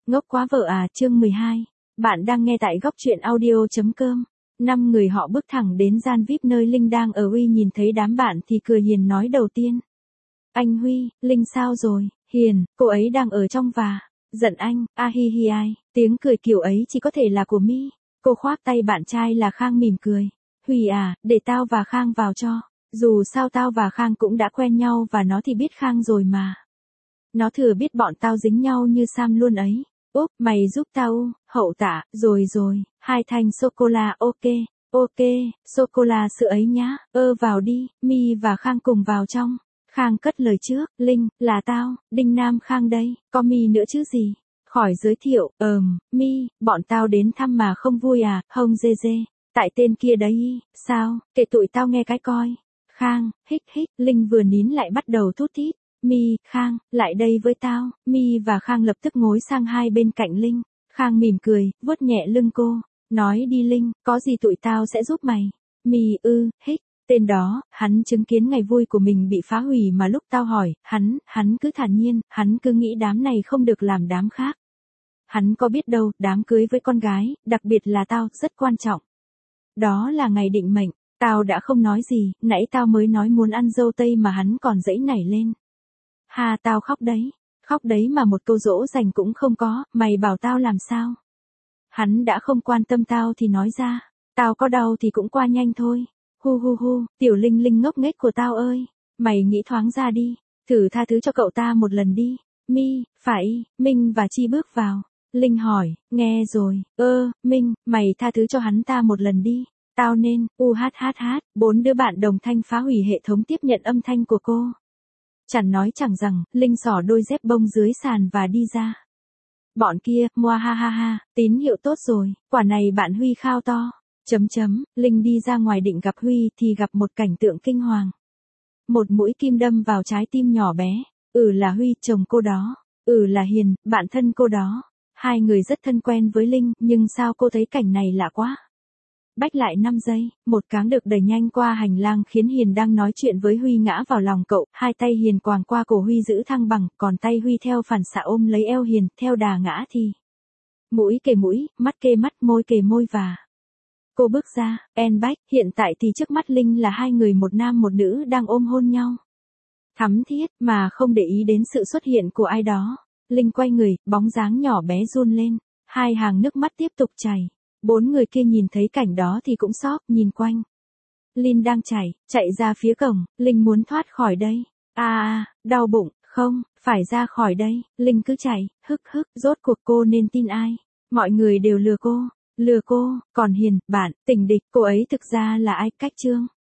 Ngốc quá vợ à, chương 12. Bạn đang nghe tại góc truyện audio.com. 5 người họ bước thẳng đến gian VIP nơi Linh đang ở. Huy nhìn thấy đám bạn thì cười hiền nói đầu tiên. Anh Huy, Linh sao rồi? Hiền, cô ấy đang ở trong và giận anh, hi hi ai. Tiếng cười kiểu ấy chỉ có thể là của My. Cô khoác tay bạn trai là Khang mỉm cười. Huy à, để tao và Khang vào cho. Dù sao tao và Khang cũng đã quen nhau và nó thì biết Khang rồi mà. Nó thừa biết bọn tao dính nhau như Sam luôn ấy. Úp, mày giúp tao, hậu tạ, rồi, 2 thanh sô-cô-la, ok, sô-cô-la sữa ấy nhá, vào đi, My và Khang cùng vào trong. Khang cất lời trước, Linh, là tao, Đinh Nam Khang đây, có My nữa chứ gì. Khỏi giới thiệu, My, bọn tao đến thăm mà không vui à, hông dê. Tại tên kia đấy, sao, kể tụi tao nghe cái coi. Khang, hích, Linh vừa nín lại bắt đầu thút thít. My, Khang, lại đây với tao. My và Khang lập tức ngồi sang hai bên cạnh Linh. Khang mỉm cười, vuốt nhẹ lưng cô. Nói đi Linh, có gì tụi tao sẽ giúp mày. My, hích. Tên đó, hắn chứng kiến ngày vui của mình bị phá hủy mà lúc tao hỏi, hắn cứ thản nhiên, hắn cứ nghĩ đám này không được làm đám khác. Hắn có biết đâu, đám cưới với con gái, đặc biệt là tao, rất quan trọng. Đó là ngày định mệnh, tao đã không nói gì, nãy tao mới nói muốn ăn dâu tây mà hắn còn giãy nảy lên. Ha, tao khóc đấy mà một câu dỗ dành cũng không có, mày bảo tao làm sao? Hắn đã không quan tâm tao thì nói ra, tao có đau thì cũng qua nhanh thôi. Hu, tiểu Linh ngốc nghếch của tao ơi, mày nghĩ thoáng ra đi, thử tha thứ cho cậu ta một lần đi. My, phải, Minh và Chi bước vào. Linh hỏi, nghe rồi, Minh, mày tha thứ cho hắn ta một lần đi. Tao nên, hát, 4 đứa bạn đồng thanh phá hủy hệ thống tiếp nhận âm thanh của cô. Chẳng nói chẳng rằng, Linh xỏ đôi dép bông dưới sàn và đi ra. Bọn kia, moa ha, tín hiệu tốt rồi, quả này bạn Huy khao to. Linh đi ra ngoài định gặp Huy thì gặp một cảnh tượng kinh hoàng. Một mũi kim đâm vào trái tim nhỏ bé. Là Huy, chồng cô đó. Là Hiền, bạn thân cô đó. Hai người rất thân quen với Linh, nhưng sao cô thấy cảnh này lạ quá. Bách lại 5 giây, một cáng được đẩy nhanh qua hành lang khiến Hiền đang nói chuyện với Huy ngã vào lòng cậu, hai tay Hiền quàng qua cổ Huy giữ thăng bằng, còn tay Huy theo phản xạ ôm lấy eo Hiền, theo đà ngã thì mũi kề mũi, mắt kề mắt, môi kề môi và cô bước ra, Bách, hiện tại thì trước mắt Linh là hai người một nam một nữ đang ôm hôn nhau. Thắm thiết, mà không để ý đến sự xuất hiện của ai đó. Linh quay người, bóng dáng nhỏ bé run lên, hai hàng nước mắt tiếp tục chảy. 4 người kia nhìn thấy cảnh đó thì cũng sốc, nhìn quanh. Linh đang chạy ra phía cổng, Linh muốn thoát khỏi đây. Đau bụng, không, phải ra khỏi đây. Linh cứ chạy, rốt cuộc cô nên tin ai? Mọi người đều lừa cô, còn Hiền, bạn, tình địch, cô ấy thực ra là ai? Cách chương.